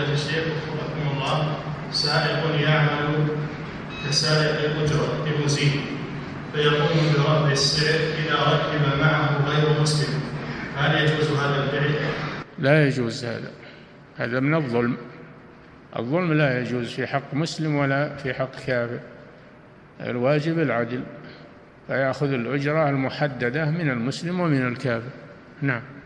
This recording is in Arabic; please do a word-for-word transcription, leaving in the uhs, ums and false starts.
فضيلة الشيخ وفقكم الله، سائق يعمل كسائق الأجرة لمزيد فيقوم برفع السعر إذا ركب معه غير مسلم، هل يجوز هذا الفعل؟ لا يجوز هذا، هذا من الظلم. الظلم لا يجوز في حق مسلم ولا في حق كافر. الواجب العدل، فيأخذ الأجرة المحددة من المسلم ومن الكافر. نعم.